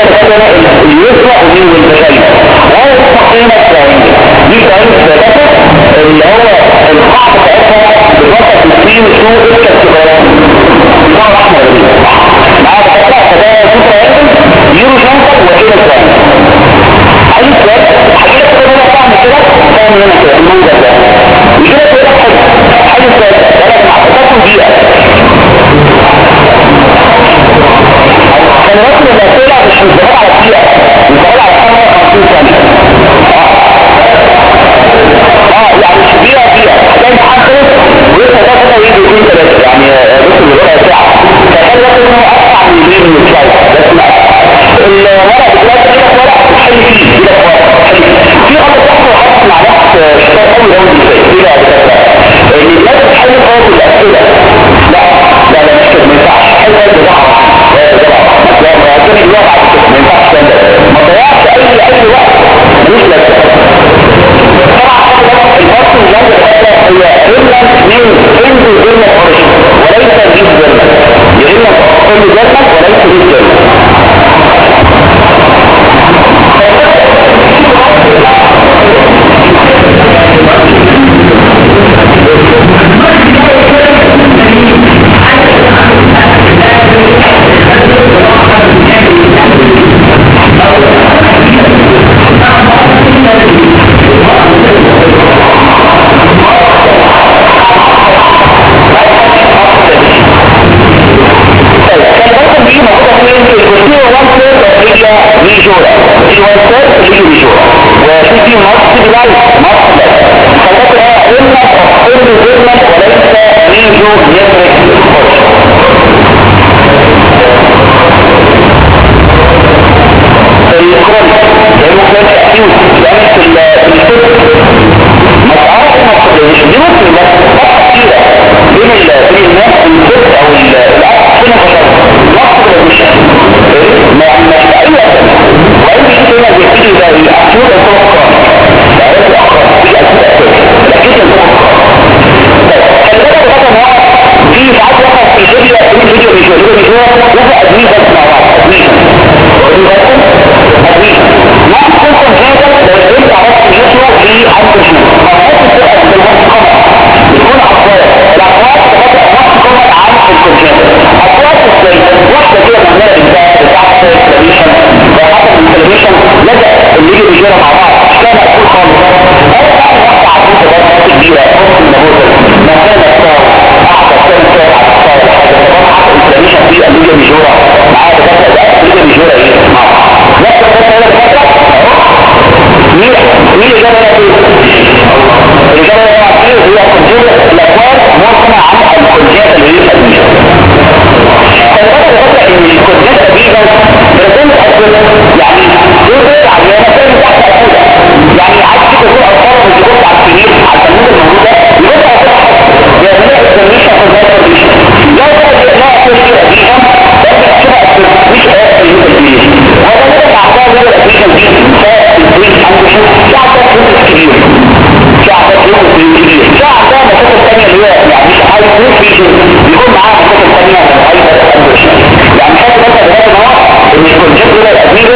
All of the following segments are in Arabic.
مثلا اليسرى ومين والبشرية وهو التقييمة الثانية دي طريقة ثلاثة اللي هو القاعدة بتاعتها بتوصف للسين شو اسكة الصغيرات نوع رحمة ربيع معاه بتاعتها فده سوبر هيرمن يورو جانتر وكده الثاني عايز سؤال حاجة كده هنا تعمل كده تعمل هنا كده المنظر ده وكده كده حاجة سؤال ولكن عطتكم دقيقة كان رسم الأسئلة مش مزدهد على دقيقة مزدهد على 55 ثانية يعني مش دقيقة هتلاقي محدد ولسه ده كده يجي 2 3 يعني رسم الربع ساعة فكان رسم انه أسرع من الجيم من السلايد رسم الورق دلوقتي كده ورق تحل فيه كده ورق تحل فيه في غلط تحصل وحصل مع ناس شباب قوي قوي ازاي كده ان الناس بتحل خالص الأسئلة لا مش كده ما ينفعش حل خالص بتاعها لا ما يعطيني الوقت على كده ما ينفعش كده ما ضيعش اي وقت مش لازم طبعا الفصل اللي عندك هي إلا من إنه إلا الأوريجين وليس جدا إلا كل جدا وليس جدا يكون معاه مشاكل ثانيه يعني حاسس بس ان الكونجكت ده الادمير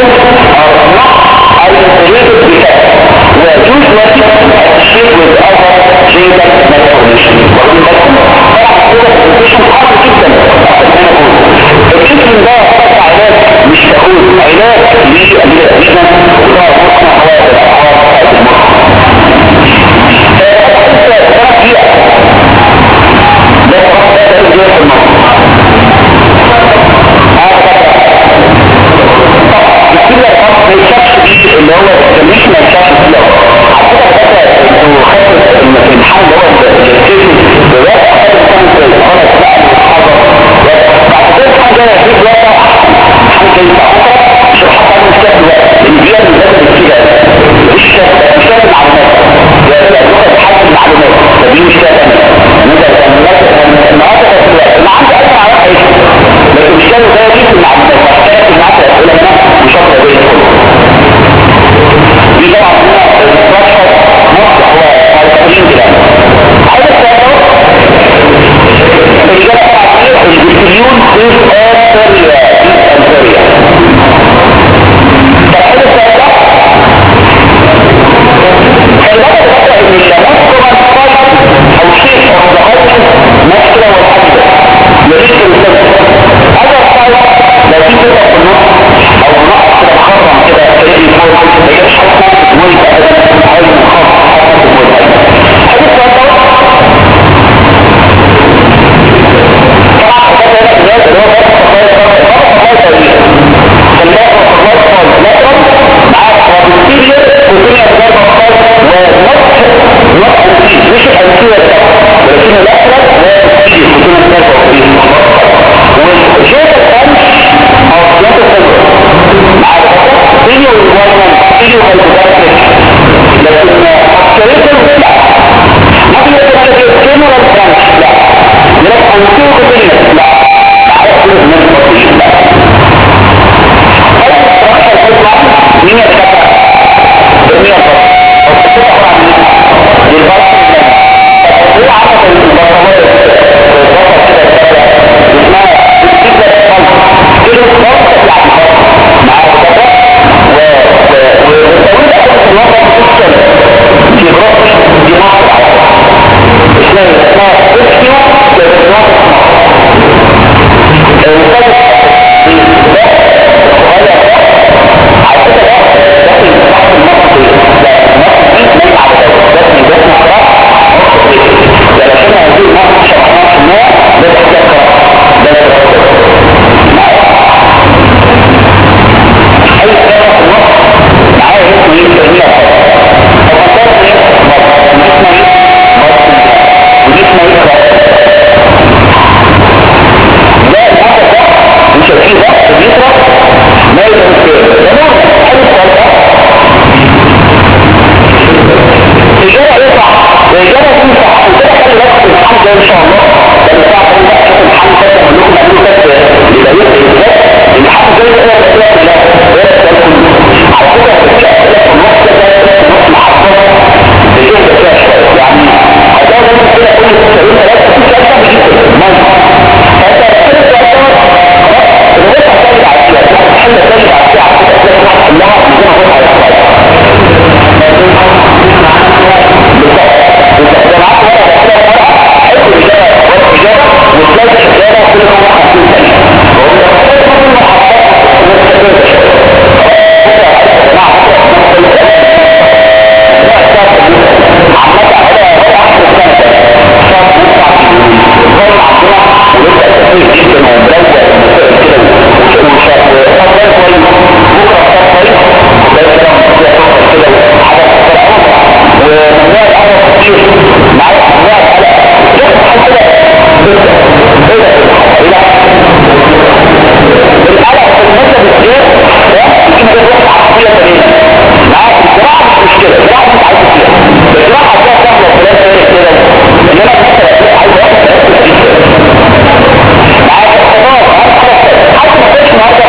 دي مجال واحد عقلية تماما. معاك الزراعة مش مشكلة، الزراعة انت عايز فيها، الزراعة فيها سهلة وكلام فارغ كده، انما انت عايز واحد تركز فيه. معاك الخضار حتى ما تقولش النهارده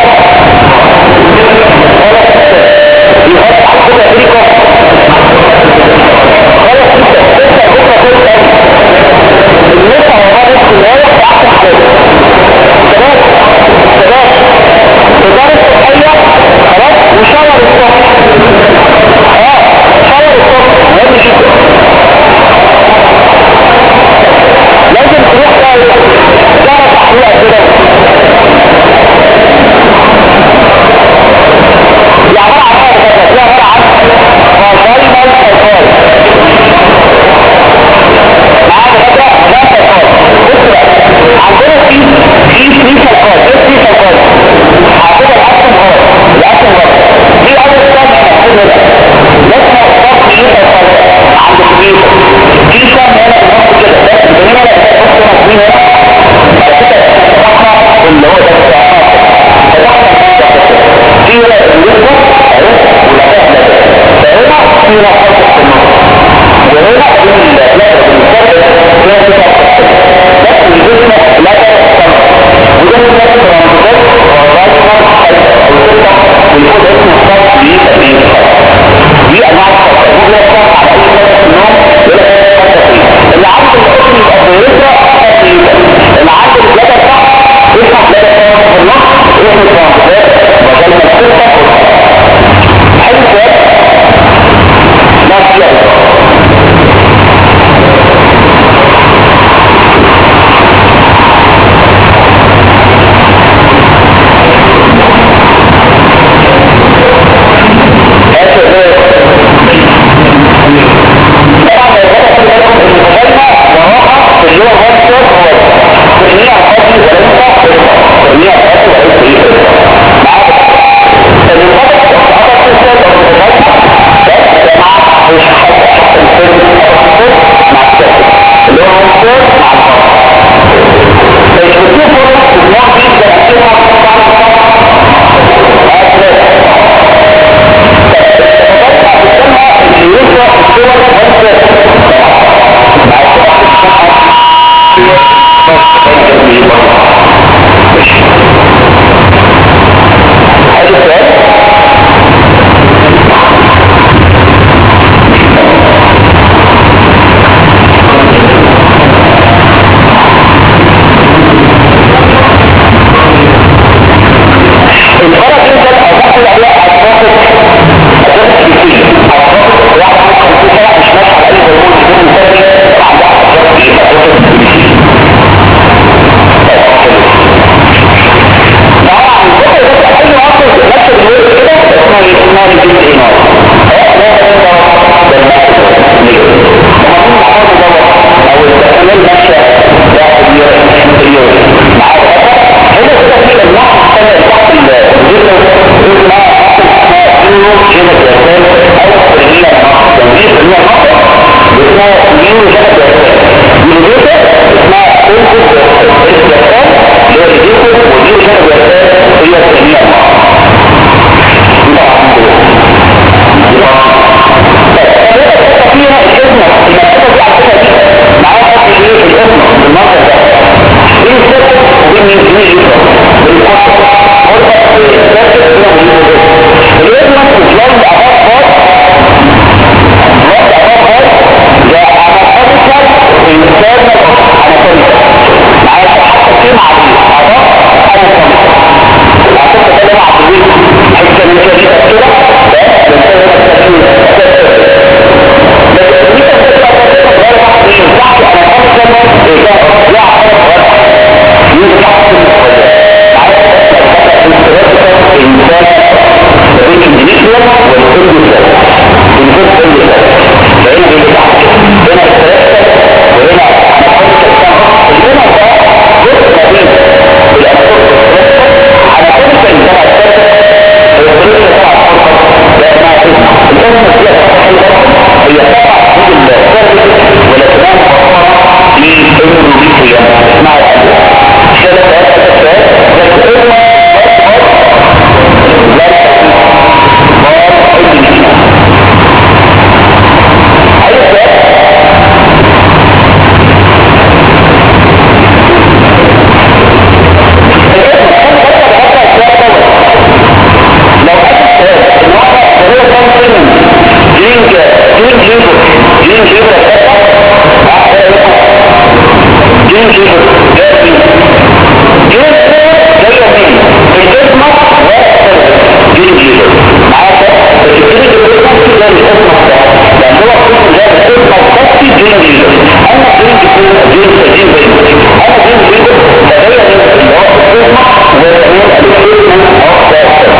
يغطي على كده امريكا خلاص انت بكره كل تاني الناس والله نفس الولاية في احسن حاجة شباب تدار الصحية خلاص وشاور الصبح شاور الصبح مهم جدا لازم تروح تعرف تحليق كده دي عبارة عن حاجة دي عبارة عن فاجاينال سايكول معانا كده فاجاينال سايكول بص بقى عندنا في سايكول في سايكول عندنا الاكشن غلط دي اول سنة محسوبة ده لسنا اصطاب في سايكول عند الكبير في سنة هنا بنص كده بس هنا لا بص هنا مين هنا بعد كده احنا اللي هو ده فتحنا في هنا الوزن اهو والأداء ده فهنا في هنا فرق في النص وهنا بين اللاتر بالمستقبل فيها تسع بس الجسم لا تستمر وده الناس ترانزيت وراجمة حيث او ستة ويكون اسمه الصرف لتأمين الحرق دي انواع الصرف ممكن يصرف على اي فترة في النوم ولا فترة فيه اللي عنده الحكم يبقى بيرجع فقط ليتا اللي عنده الجدر تحت يفتح جدر تحت في النص اسمه ترانزيت وجل الستة حلو سؤال ما فيها الإدمة تتلاقي الجين ليدر. اما الجين يكون الجين سجين زي اما الجين ليدر فهي اللي هو الصوصة وكمان الاسم او ذات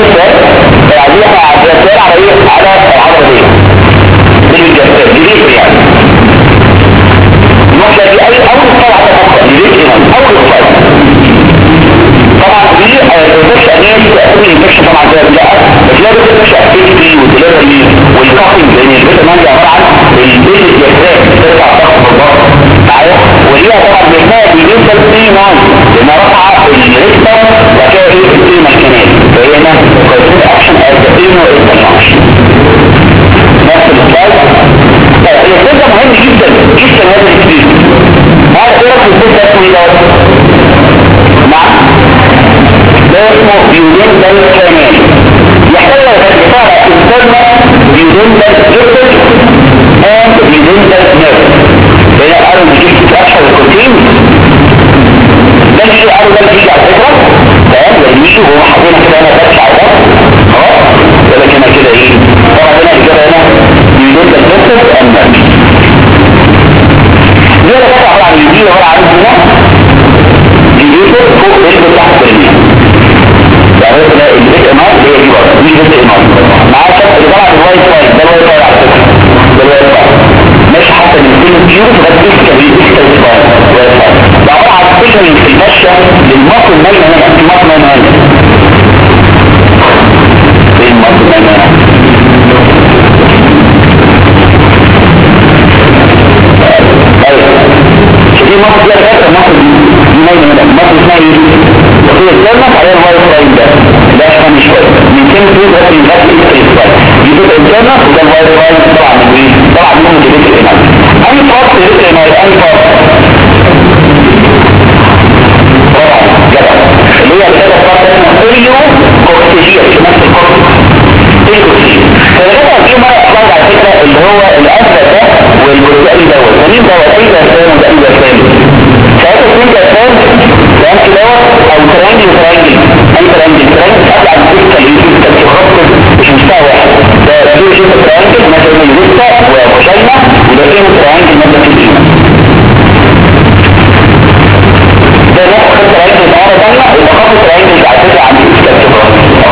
على العضله دي بالجسد دي يعني and redundant nerve. هنا قالوا بيجيب structure البروتين ده يجي قالوا ده بيجي على فكرة تمام يجي وهو حاطينها كده هنا بس على الضغط خلاص يقول لك هنا كده ايه طبعا هنا الإجابة هنا redundant nerve and nerve. دي انا بقى عبارة عن دي عبارة عن هنا جديدة فوق الجلد تحت البرميل يعني هنا البيت امار هي دي بقى دي بيت امار مع الشخص اللي طلع الواي فاي ده الواي فاي على فكرة ده الواي فاي ماشي حتى من كل الجيوب بس دي كبير ده عبارة عن فكرة في المشة للمصر النايمة هنا في مصر نايمة هنا ايه المصر نايمة هنا دي مصر دي أساسا مصر دي نايمة هنا مصر اسمها ايه؟ وفي الجنة عليها الواي فاي ده أشهر مش شوية من كلمة تقول بس الناس الفاي دي تبقى الجنة وده الواي فاي طبعا من ايه؟ طبعا منهم تبقى الإيمان أي فرق تبقى الإيمان أي فرق طبعا جدع اللي هي الكلمة فرق اسمها إليو كوكسيجية في نفس الكوكسي إليو كوكسيجية فالجدع دي مرة أطلع على فكرة اللي هو الأسفل ده والبرتقالي دوت فمين دوت أي بأسفل وده أي بأسفل ساعتها اثنين بأسفل كلام كدوت أو ترانجل أي ترانجل أطلع الفكرة اللي يجب تتخطط مش مستوى واحد ده دي شيء ترانجل مثلا الوسطى وشاينة وده فيه ترانجل مثلا في الإيمان ده نفس ترانجل مرة ثانية يبقى خط ترانجل على فكرة عن الفكرة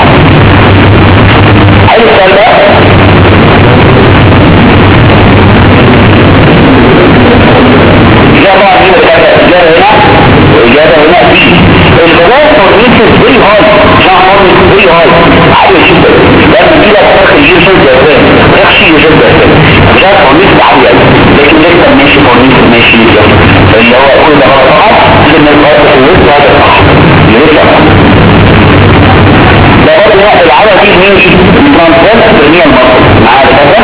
عايز السؤال ده إجابة هنا وإجابة هنا في البداية فورميسيس بري هاي جان فورميسيس بري هاي عالية جدا لأن دي لا تدخل يوجد جاسان تخشي يوجد جاسان جان فورميسيس عالية لكن لسه ماشي فورميسيس ماشي اللي هو كل ده غلط طبعا لأن الغلط في الوسط هذا صح لسه ده برضه العالية دي مين الترانسفيرس برينيال مصر معايا كده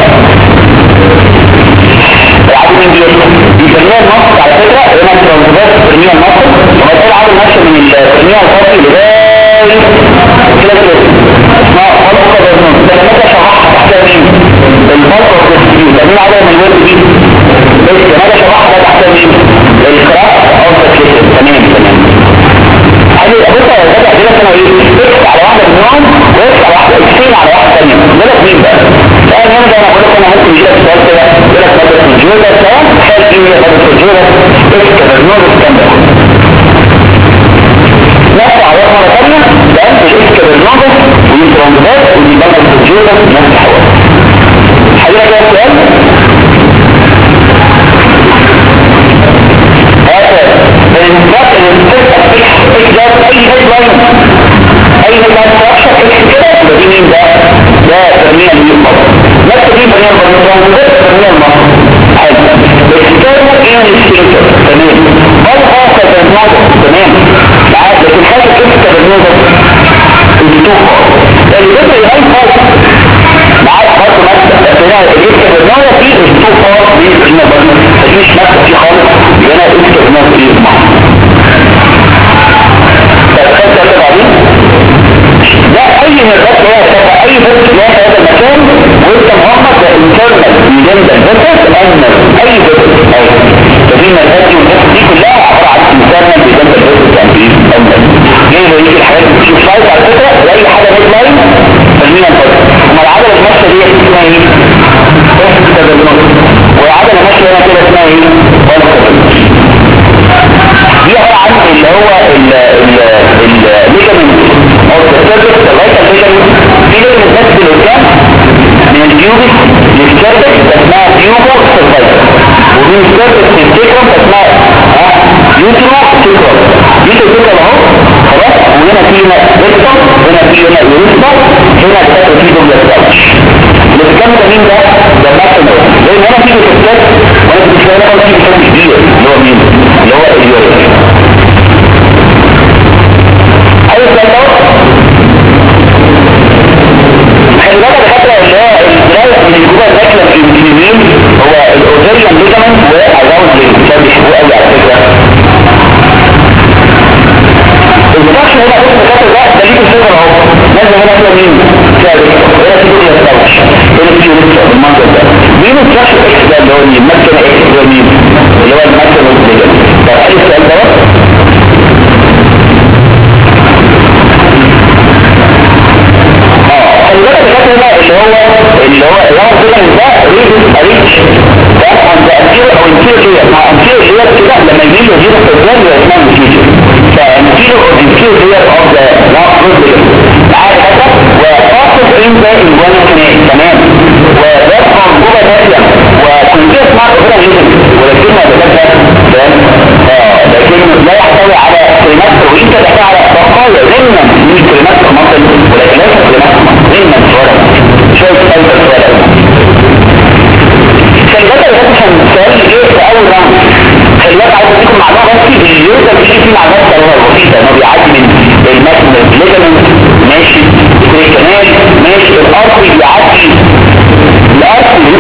العدد من بيسميها النص على فكرة هنا الترانسفيرس برينيال مصر وما يقول عدد نفسه من البرينيال الفاضي لغاية كده كده اسمها فلقة برنون ده لما متى شرحها تحتها مين؟ الفلقة والتسجيل ده مين عدد من الورد دي؟ بس ماذا شرحها تحتها مين؟ الكراف أفضل كده تمام هذه أبوكا يا جدع دي لسنا ايه؟ اكس على واحدة منهم واكس على واحدة اكسين على واحدة ثانية ده مين بقى؟ الآن هنا ده أنا أقول لك أنا ممكن يجيلك سؤال كده يقول لك مادة الجودة سواء حال إيه هي مادة الجودة اكس كبرنون الكندر نفس على مرة ثانية لأن الاكس كبرنون والترانزبات ودي مادة الجودة نفس الحوار حضرتك يا سؤال؟ اي هيدلاين ستراكشر اكس كده يبقى دي مين ده؟ ده برمية المصر نفس دي برمية المصر برمية المصر حلو اكسترنال انستيتر تمام بلغة كبرنوزة تمام معاك لكن حاجة كده كبرنوزة التوفر اللي بدأ يهي فوق معاك برضه مكتب هنا الجيب كبرنوزة فيه التوفر دي هنا برضه مفيش مكتب فيه خالص يبقى انا اكس كبرنوزة فيه مصر ده اي نربط هو يتبع اي بس في هذا المكان وانت مغمض لانترنال جنب البسس انر اي بس فدي النربط دي والبسس دي كلها عبارة عن انترنال جنب البسس انبيز انر ليه لو يجي الحاجات دي تشوف سايت على فكرة واي حاجة هيد لاين فالمين البسس اما العدلة الماشية دي اسمها ايه؟ بس كده بالنص والعدلة الماشية هنا كده اسمها ايه؟ بس دي عبارة عن اللي هو الليجمنت او السيرفكس الرايت الليجمنت في ليجمنت بس بالقدام من البيوبس للسيرفكس اسمها بيوبو سيرفايكل ومن السيرفكس للسيكرم اسمها يوترو سيكرم يوترو سيكرم اهو خلاص وهنا في هنا ريكتم هنا في هنا يوريثما هنا بتاكل فيه دوبل ستاوتش اللي بيكمل مين ده؟ ده ماكسيموم لان هنا في بتكتات وانا مش فاهم في بتكتات كبير اللي هو مين؟ اللي هو اليوريث اي سؤال خلي بالك الحته اللي هو الدرايف من الجوبه الداخله في اليمين هو الاوزيريان ليجامنت والاراوند ليجامنت كان بيحبوه قوي على فكره البراكشن هنا بص الكاتب ده ليه الفكره اهو نازل هنا فيها مين؟ فيها ريكتر هنا في كل ستاوتش هنا في ريكتر بالمنظر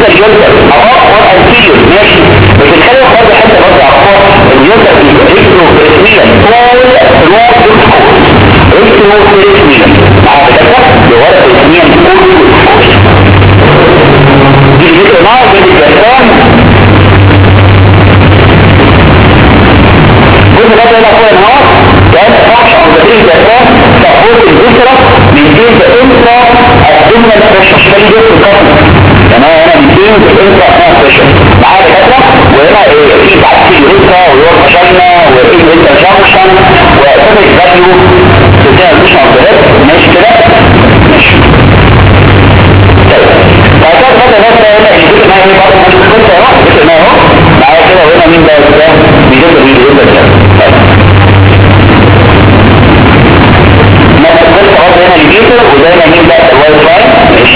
الديجيتال يوزر اباف اور انتيريور ماشي، بس الخلوه برضه حته برضه عرفوها اليوزر ريكتو بريتميا طول روح دكتور ريكتو بريتميا مع كده لورا بريتميا طول دي الفكره معاه بين الجسام كل ده هنا فوق النهار كان فحش او تدريب الجسام تقول الفكره من جيل انت الدنيا الفشش في الجسم القصد يعني هنا بيكون انت اثناء الفشش معاه كده وهنا في بعد في الريكا ويورد شاينا وإيه انت جانكشن وإيه فاليو بتاع مش عبدالات ماشي كده ماشي فأكاد بدأ نفسه هنا الجزء ما هي برضه مش كنت اهو الجزء ما هو معايا كده وهنا مين ده بيجب ده نفس القصة برضه هنا الجيتر وده هنا مين ده الواي فاي ماشي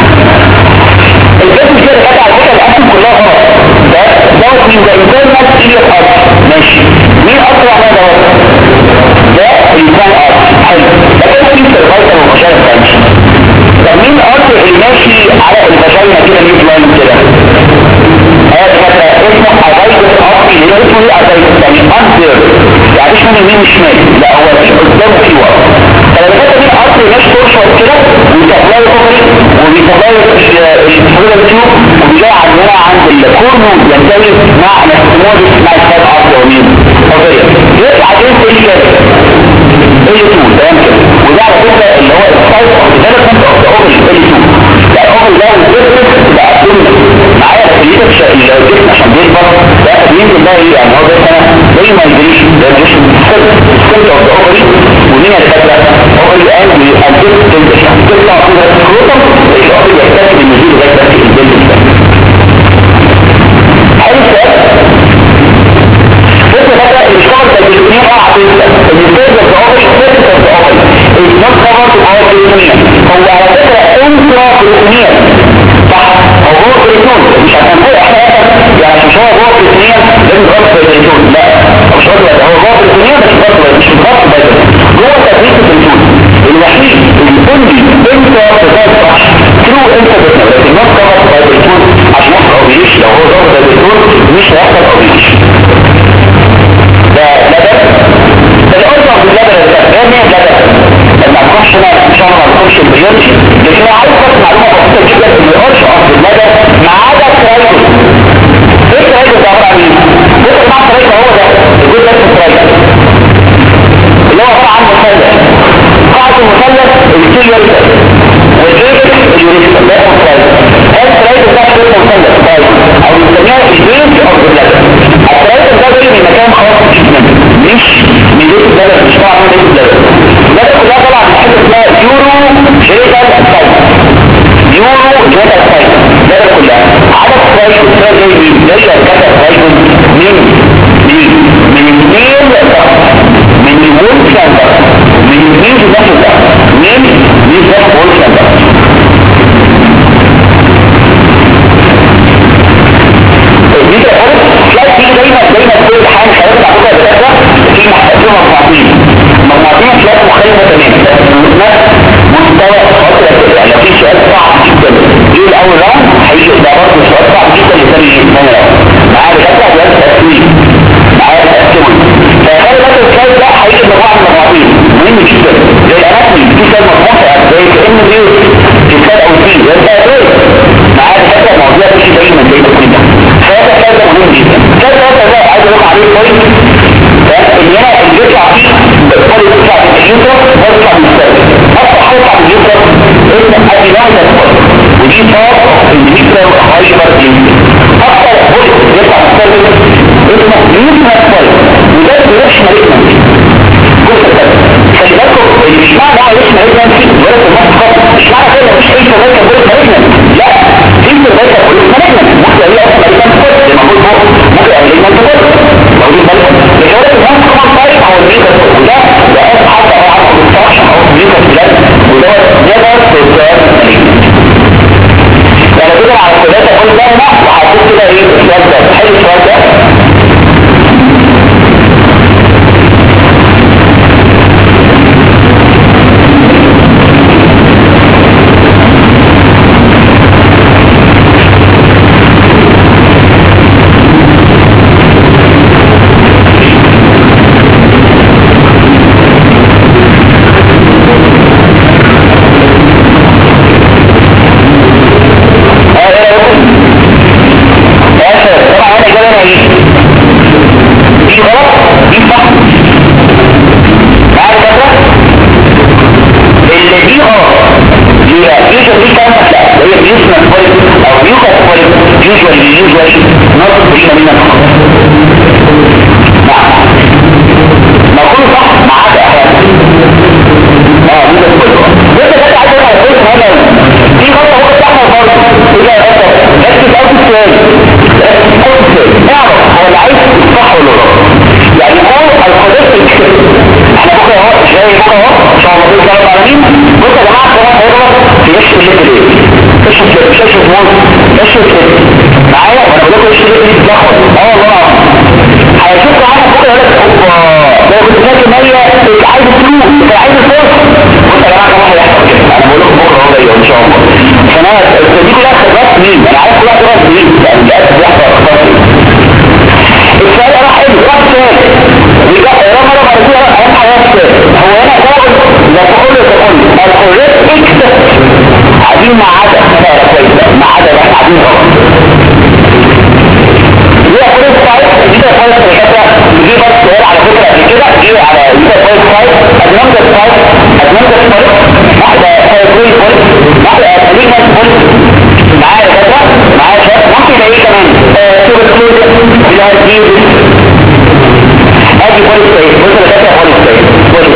الجزء كده كده على فكرة الأسم كلها غلط ده دوت من ده انترنال سيريال ارض ماشي مين أسرع ما دوت ده الإنسان ارض حلو لكن في سيرفايتر ومشاهد تانش طب مين ارض اللي ماشي على الفاجينا كده مين لاين كده هذا مثلا اسمه عزايد الارضي اللي اسمه ايه عزايد الثاني انزر يعني مش من يمين وشمال لا هو في قدام في ورا فلما كده مين ارض ماشي ترشط كده ويسبلاي كوبري وبيسبلاي الفلويد تيوب وبيلاقي عندنا عند الكورنو ينتهي مع نستموز مع الفات ارض ومين طبيعي يطلع جنس ايه كده ايه 2 تمام كده وده على فكره اللي هو السايت اوف ديفلوبمنت اوف ذا اوفري ايه 2 لا الاوفري ده والديفلوبمنت تبقى ابدومين معايا الجسم عشان بيكبر ده ينزل ده ايه يعني هو ده سنه زي ما يجريش ده الجسم السيل اوف ذا اوفري ومين اللي فات ده اوفري قال بيأديك تنتشر تطلع كده الكروتم الاوفري يحتاج بالنزول لغايه بس الجلد ده حلو السؤال بص بقى الاشتغل ده الاثنين اه عطيتك السيل اوف ذا اوفري السيل اوف ذا اوفري النوت كفر باور بريتونيا هو على فكره انترا بريتونيا صح هو بريتون مش عشان هو احنا يعني مش هو جوه بريتونيا لازم يبقى بريتون لا مش هو جوه بريتونيا بس برضه مش بالظبط جوه تكريس البريتون الوحيد اللي يقول لي انت بتاعت صح ترو انت بتاعت لكن نوت كفر باور بريتون عشان يحصل اوبيليش لو هو جوه بريتون مش هيحصل اوبيليش ده لبن الارض باللبن ده يعني ايه لبن لما تخش هنا ان شاء الله ما تخش البريوتي لكن عايز بس معلومه بسيطه جدا ان الارض باللبن ما عدا الترايكل ايه الترايكل ده عباره عن ايه؟ بص يا جماعه الترايكل هو ده الجزء ده الترايكل اللي هو عباره عن مثلث قاعده المثلث الكيليال والجيك اليوريكال ده الترايكل هذا الترايكل ده شكل مثلث طيب او بنسميها البيز اوف ذا الترايكل ده جاي من مكان خاص جدا مش من بيت البلد مش طبعا من بيت البلد ده كلها طبعا من حته اسمها يورو جيريكال سايت يورو جيريكال سايت ده كلها عدد سايت جاي كذا سايت من الاثنين من الوول سنتر من الاثنين في نفس ده من نفس وول سنتر دي كده تلاقي دي دايما كل حاجه حضرتك عندها بتاعتها في محتاجين مجموعتين تلاقي مختلفه تماما نفس مستوى خاطر يعني لو في سؤال صعب جدا ايه الاول راوند هيجي ده برضه سؤال صعب جدا لثاني راوند معايا بتاعتها ده تسويق usually not برينا منا فقط. نعم ما كله صح ما عدا احيانا ممكن كله بس ده عايز اقول لك هذا في غلطه ممكن تحصل برضه اذا انت ركز قوي في السؤال اعرف هو اللي عايز صح ولا غلط يعني هو القدرة الكتاب احنا بكره اهو جاي بكره اهو ان شاء الله باذن الله العالمين. بص يا جماعه الكلام هيغلط في نفس الليفل ايه مش موت مش معايا وانا بقول لكم ايش اللي بتاخد والله هيشوف معانا بكره يقول لك اوبا ده كنت فاكر ميه عايز فلوس كان عايز فلوس. بص يا جماعه كمان هيحصل كده انا بقول لكم بكره اهو جاي ان شاء الله عشان انا دي كلها خبرات مين انا عارف كلها خبرات مين يعني للاسف بيحصل اخطاء. السؤال راح حلو راح سؤال ويبقى رمى مرتين اهم حاجات هو هنا قال لا تقول الكوريكت اكسبت عايزين ما عدا ما عدا احنا عايزين غلط ليه كوريكت سايت دي كويس الدكاتره دي بس سؤال على فكره قبل كده دي على دي كويس سايت ادنمبر سايت واحده سايكوي بوينت واحده ليجمنت بوينت معايا كده معايا شباب ممكن ايه كمان سوبر اللي هتجيب ادي بوليس ايه بص انا فاكر بوليس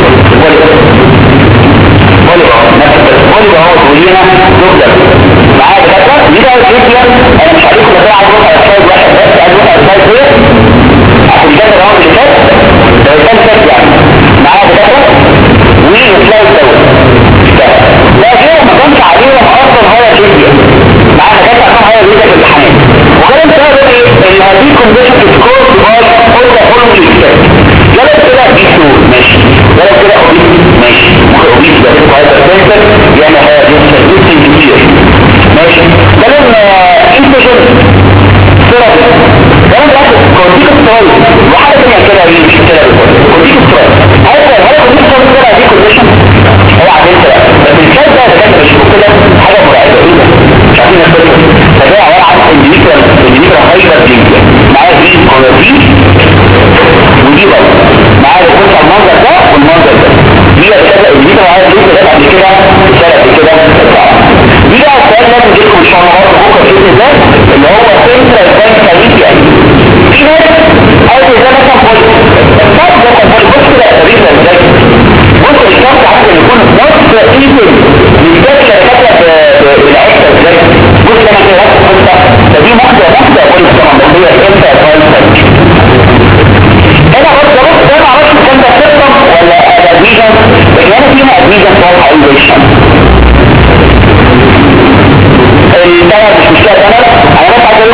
اهو ولينا نقدر معايا دكاتره دي بقى الفيديو انا مش عارف كده عايز اروح على سلايد واحد بس عايز اروح على سلايد ايه عشان كده الراوند اللي فات كان فات يعني معايا دكاتره والسلايد دوت لا غير ما كانش عليهم اصلا هو الفيديو معايا دكاتره عشان هو الفيديو في الامتحانات وكان سبب ايه ان هذه كونديشن سكور باي اول ذا فولوينج ستيب جالس كده بيسور ماشي جالس كده ماشي ممكن اوبيس ده كده هذا السنتر يعني هذا يستخدم كتير ماشي كلام انتجن ثيرابي كلام ده كورتيكوسترويد وحاجه ثانيه كده مش كده كورتيكوسترويد هذا كورتيكوسترويد ده دي كونديشن هو عادي كده بس الكلام ده كان بيشوفه كده حاجه مرعبه ايه ده مش عارفين نفسه فده عباره عن انديكال هايبر بلينك معايا دي كورتيك ودي بقى معايا كنت على المنظر ده والمنظر ده دي الفكره معايا دي كده قبل كده رساله قبل كده دي بقى السؤال لازم تجيلكم ان شاء الله بكره باذن الله اللي هو سنترال بانك يعني في ناس عايز ده مثلا بوليس طب ده كان بص كده تقريبا ازاي بص الشخص عايز يكون نص ايزن من ده اللي كتب بالعكس ازاي بص انا كده بص فدي واحده بوليس طبعا بس هي سنترال بانك انا برضه ده ما اعرفش كان ده سيستم ولا ادميجن لكن انا فيها ادميجن صالحه انجليشن الدواء مش مشكله انا بس عايز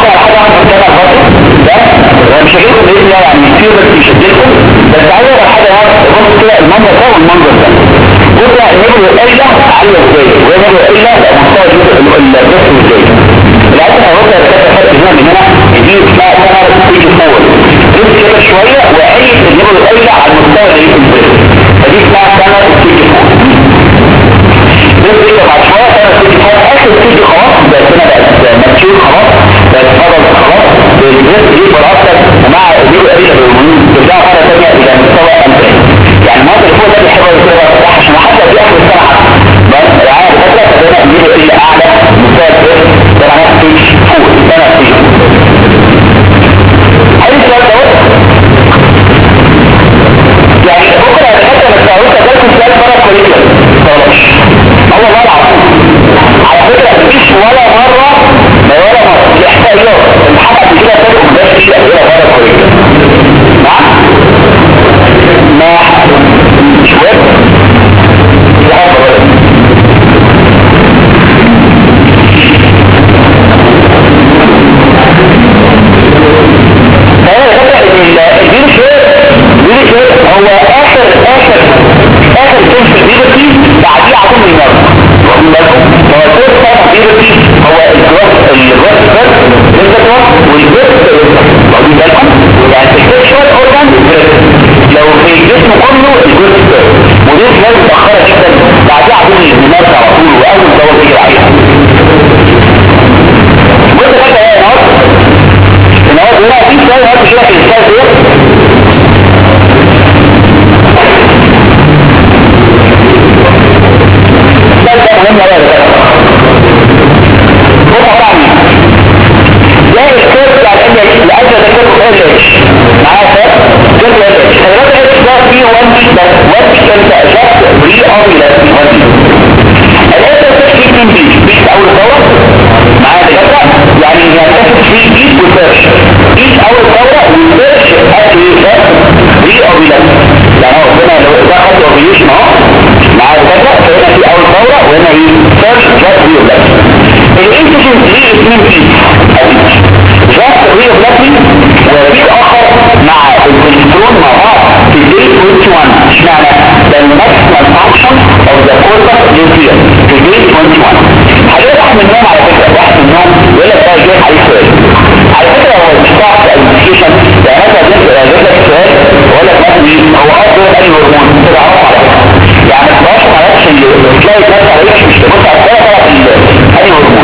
اديك جاست ريوبلاتي وريد اخر مع الكوليسترول مع بعض في الدي 21. اشمعنى؟ لان ماكسيمال فانكشن او ذا كورتكس نيوكلير في الدي 21. حاجات واحد منهم على فكره، واحد منهم يقول لك ده جاي عليه سؤال على فكره، هو مش بتاع الانفستيجيشن يعني مثلا جايب لك سؤال يقول لك مثلا هو دور اي هرمون كده عارف على فكره، يعني ما تبقاش ما عرفش تلاقي ناس عليك مش تبص على السؤال طلع اي هرمون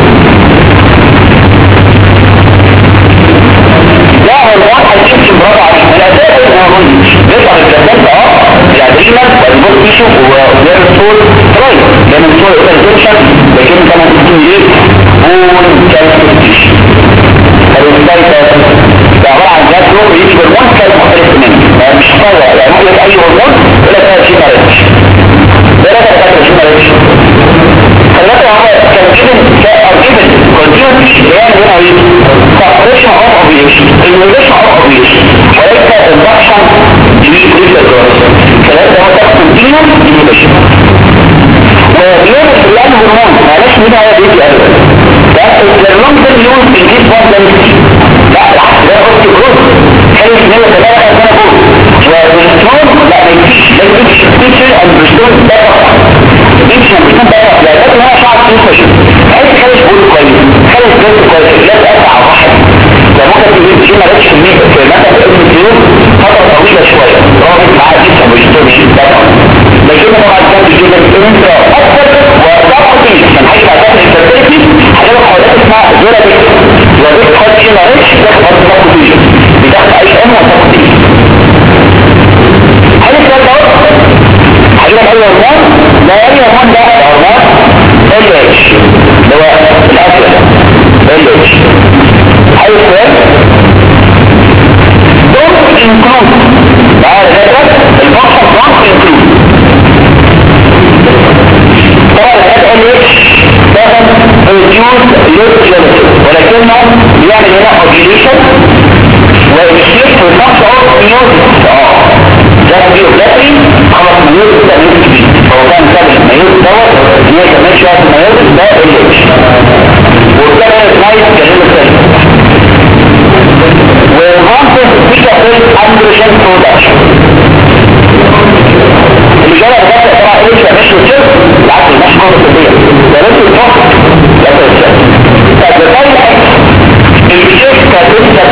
ده هرمون هيمشي برافو عليك. من الاساس الهرمون بيطلع البلازنتا الادرينال والبول تيشو وغير السول رايت لان السول اورجانيزيشن لكن كمان اسمه ايه؟ بول كالسيفيكيشن. فالسايتس ده عباره عن جهاز نور يجي هرمون كان مختلف منه مش طوع، يعني ممكن اي هرمون يقول لك ده شيء مالكش ده لا تفكر شيء مالكش. فالنقطه هو كان جيبن كونتينوس يعني هنا ايه؟ سبريشن اوف اوفيليشن انيبيشن اوف اوفيليشن وليس اندكشن للريسبتورز. الكلام ده هو كونتينوس انيبيشن وبيعمل الان هرمون معلش مين هو بيجي ابدا بس الهرمون ده يوز في الجيس بون دنسيتي لا بالعكس ده اوستيوبروز خلي ان هو تبقى سنه فوق والسترون لا ما يجيش لازم تشتغل اند ريستور ده يمشي بيكون بقى لازم انا شعر فيه عايز خلي بقول كويس خلي الجسم كويس لا تقطع واحد فممكن تجيب شيء مالكش في مثلا في اليوم فتره طويله شويه رابط معاه جسم ويشتغل بقى لكن طبعا كان بيجيب لك انت اكتر وضغطي من حاجه بعدها الفيرتيليتي حاجه حوالات اسمها زورابيك ودي تحط شيء مالكش تاخد ضغطي بتاخد اي ام وضغطي هل الكلام ده حاجه اي هرمون لا اي هرمون ده هرمون LH اللي هو الاسود LH. عايز سؤال don't include بعد ذلك الفقر don't include طبعا هذا LH ده reduced load genesis ولكنه بيعمل هنا ovulation ويشير في النقص of meiosis ده بيوبلاتري خلاص ميوزس ده ميوزس كبير هو كان سابق الميوزس دوت ان هي كمان شوية الميوزس ده LH وكان نايس كلمة ثانية والمنطق بيجا فيل اندروجين برودكشن اللي جانا بجد طبعا LH ده مش وشير العكس مش كورة طبية ده نفس الفقر ده تنسى فالبطايل اللي شير كاتبسة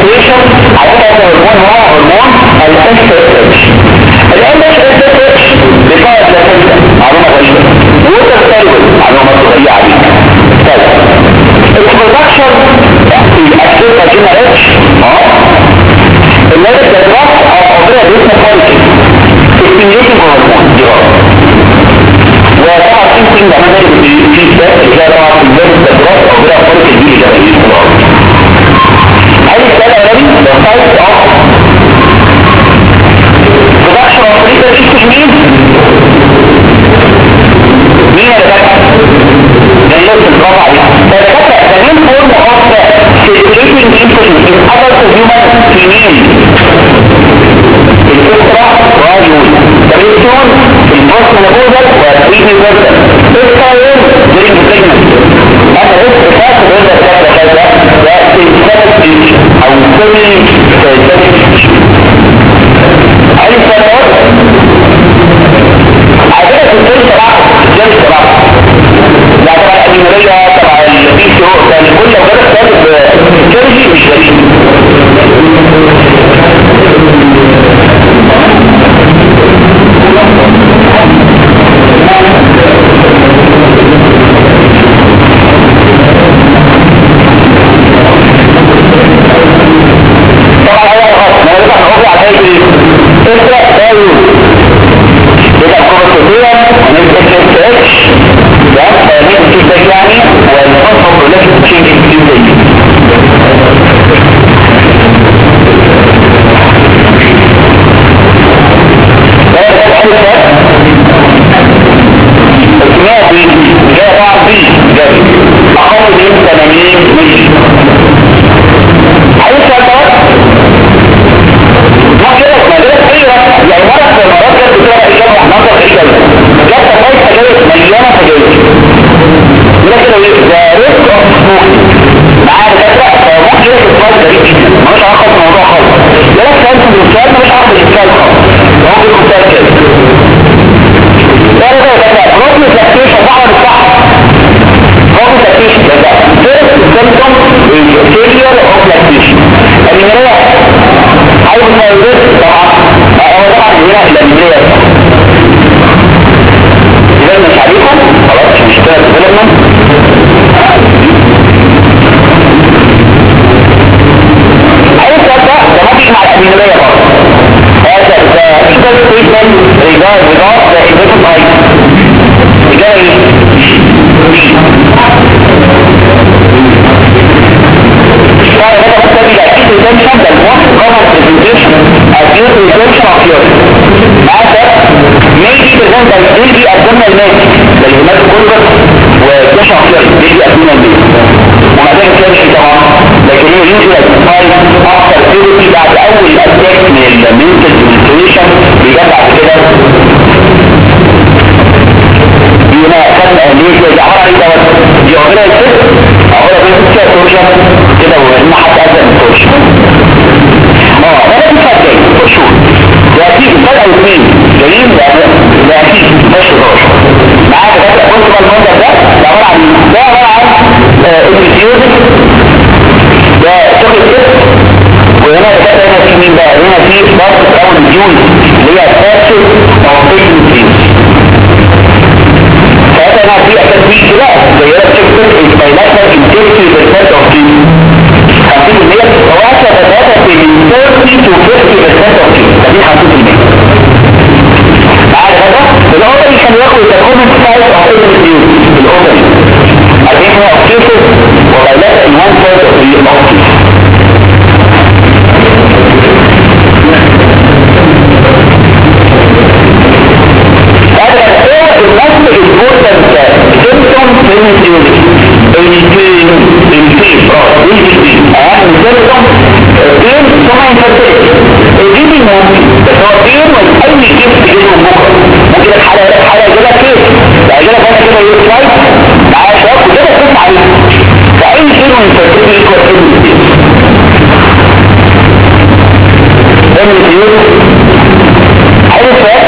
retention the most common presentation acute retention of urine matter may be present by daily abdominal mass زي هيماتوكوندر وتنشن of urine daily abdominal mass ومع ذلك كلامي طبعا لكن هي usually identified after therapy بعد اول اتاك من المنتل ديمونستريشن بيجاب بعد كده هنا كان ليه عبارة عن دوت دي عبارة الست عبارة بين فيها تورشن كده وإن حتى أبدأ من تورشن ده دي فرق جاي فرشور وأكيد فرق أو اثنين جايين ده أكيد مفيش هزار معاك بس قلت بقى المنظر ده عبارة عن الفيزيوزك ده شغل الست وهنا كده هنا في مين بقى هنا في ضغط أو الجول اللي هي فاسد أو فيزيوزك فأنا في أكاديمي كده زي رابشكتر البايلاتر انترسي بالفرد أو كيم 50% وواحدة بتاعتها في 30 to 50% أو كيم فدي 50% بعد هذا الأوضري كان ياخد الكومنت سايز أو الفيوز الأوضري 40% أو كيسز وبايلاتر in 1/3 of the أوكيس most important symptom penicillin البين اهم symptom بين ثم infertility البين ممكن بس هو بين واي كيس تجيلكم بكره ممكن الحالة يجيلها كيس لا يجيلها بس كده يوتلايت معاه شوك وكده تسمع عليه فاي بين وinfertility يكون penicillin حلو السؤال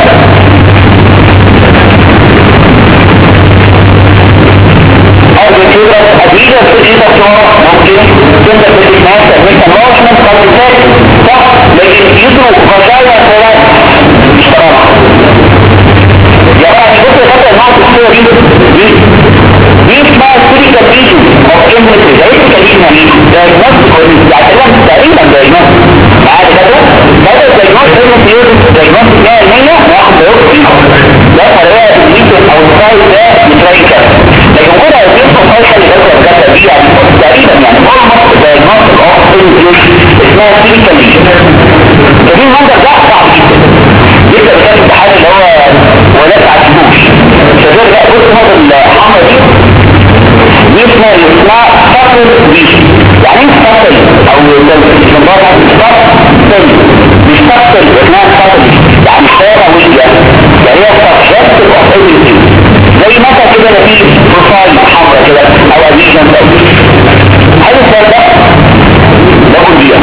أدريجة في الإنتاكتور ممكن تنتج بالإسماس تأمين تنواشمنت قلبتات صح لكن يدروا غشاية ثلاث مش طبعا يا بقى شكرا خطأ المعط الصورة دي اسمها سيريكال ريجن أو إمنتري ده إيه كاليشن يعني دايجنوستيك تقريبا دايجنوستيك معاك كده هذا الدايجنوستيك دايجنوستيك 100% ناخد بيوبسي ده طريقة الليكن أو السايد ده متريكا لكن كده يبقى الفايشة اللي بس الجدة دي يعني تقريبا يعني almost diagnostic of اسمها سيريكال ريجن فدي المنظر ده صعب جدا يبدأ بكام امتحان اللي هو ولا تعجبوش فدول بقى بص هذا الحمرة دي اسمها سطل ريجن يعني ايه سطل او الجنبارة سطل مش سطل اسمها سطل يعني شارع وجه يعني هي سطل of everything زي مثلا كده في بروفايل حمرا كده او اديشن تايب هذا السؤال ده كل دقيقة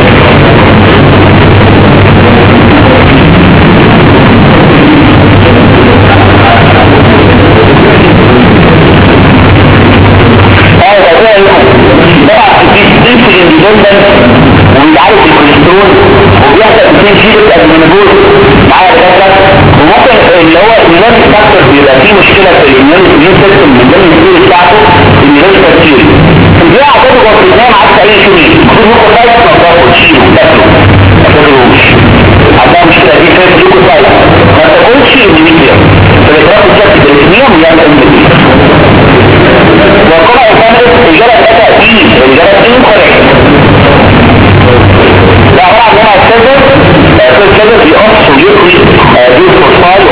طبعا في سيلف الانديبندنت ويعالج الكوليسترول وبيحصل اثنين شيلت المنبوذ معايا الكلام وممكن اللي هو الناس فاكتور بيبقى فيه مشكله في الاميون سيستم من ضمن السيل بتاعته الناس تفكيري دي اعتقد وصلناها معاك اي شيء المفروض ممكن بقى تنظفه وتشيله وتاكله ما تاكلوش عندها مشكله دي فيها ليكوسايت ما تاكلش اندوميتريوم فبيتراكم شكل الاسميوم ويعمل اندوميتريوم وطبعا كانت الرجاله بتاعتها دي الرجاله دي كوريكت ده عباره عن نوع السيلر بيقص ويقضي دي الفوسفاي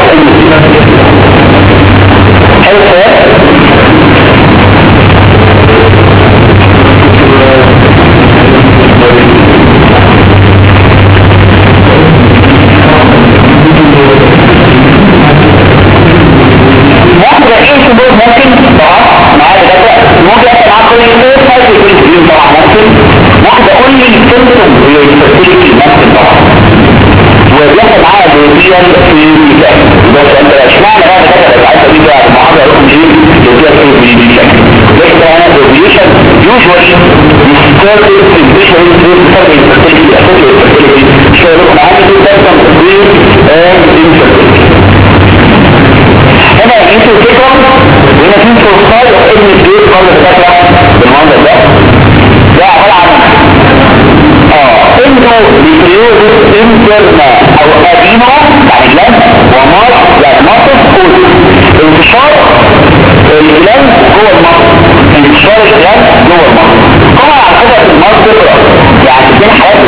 حلو السؤال واحدة ايه سبب ممكن طبعا معايا ده ممكن اصلا معاك كل السير فايت يكون الدين طبعا ممكن اقول لي السيمتوم والفرتيليتي ممكن طبعا وبيحصل معايا الروتيان في الميزان بس انت اشمعنى بقى كده عايز اجيب بقى المحاضره رقم ايه الروتيان في الميزان لكن انا الروتيشن يوجوالي بيستخدم في الفيشن بيستخدم الفرتيليتي اساسي الفرتيليتي شويه لكم عندي بيستخدم الفرتيليتي هنا يمكن فكرة وهنا في فرصاي وإن الجيد قبل الفكرة بالمنظر ده عبارة عن انه بيكريوزس انترنا او ادينو يعني جلان ومار يعني مصف كود انتشار الجلان جوه المصف انتشار الجلان جوه المصف طبعا على فكرة المصف تقرأ يعني اثنين حالات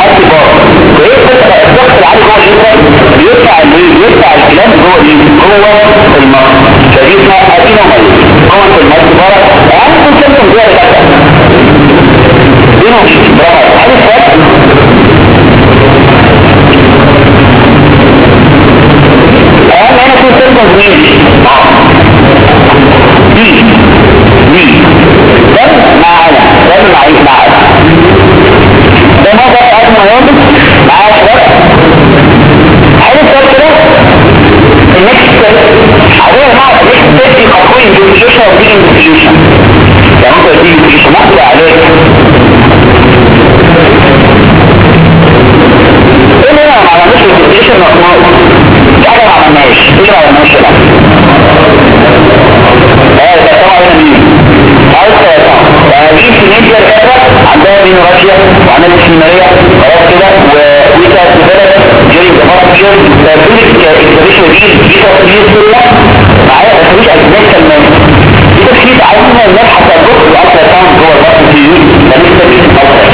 وعملت سيمارية خلاص كده وإذا تبدأ جري بفرق كير تبدأ إكتبشة دي تفصيل كلها معايا تفصيل أجنات كلمان دي تفصيل عايزنا الناس حتى الجزء الأكثر كان جوه البطن فيه فلسه دي الأكثر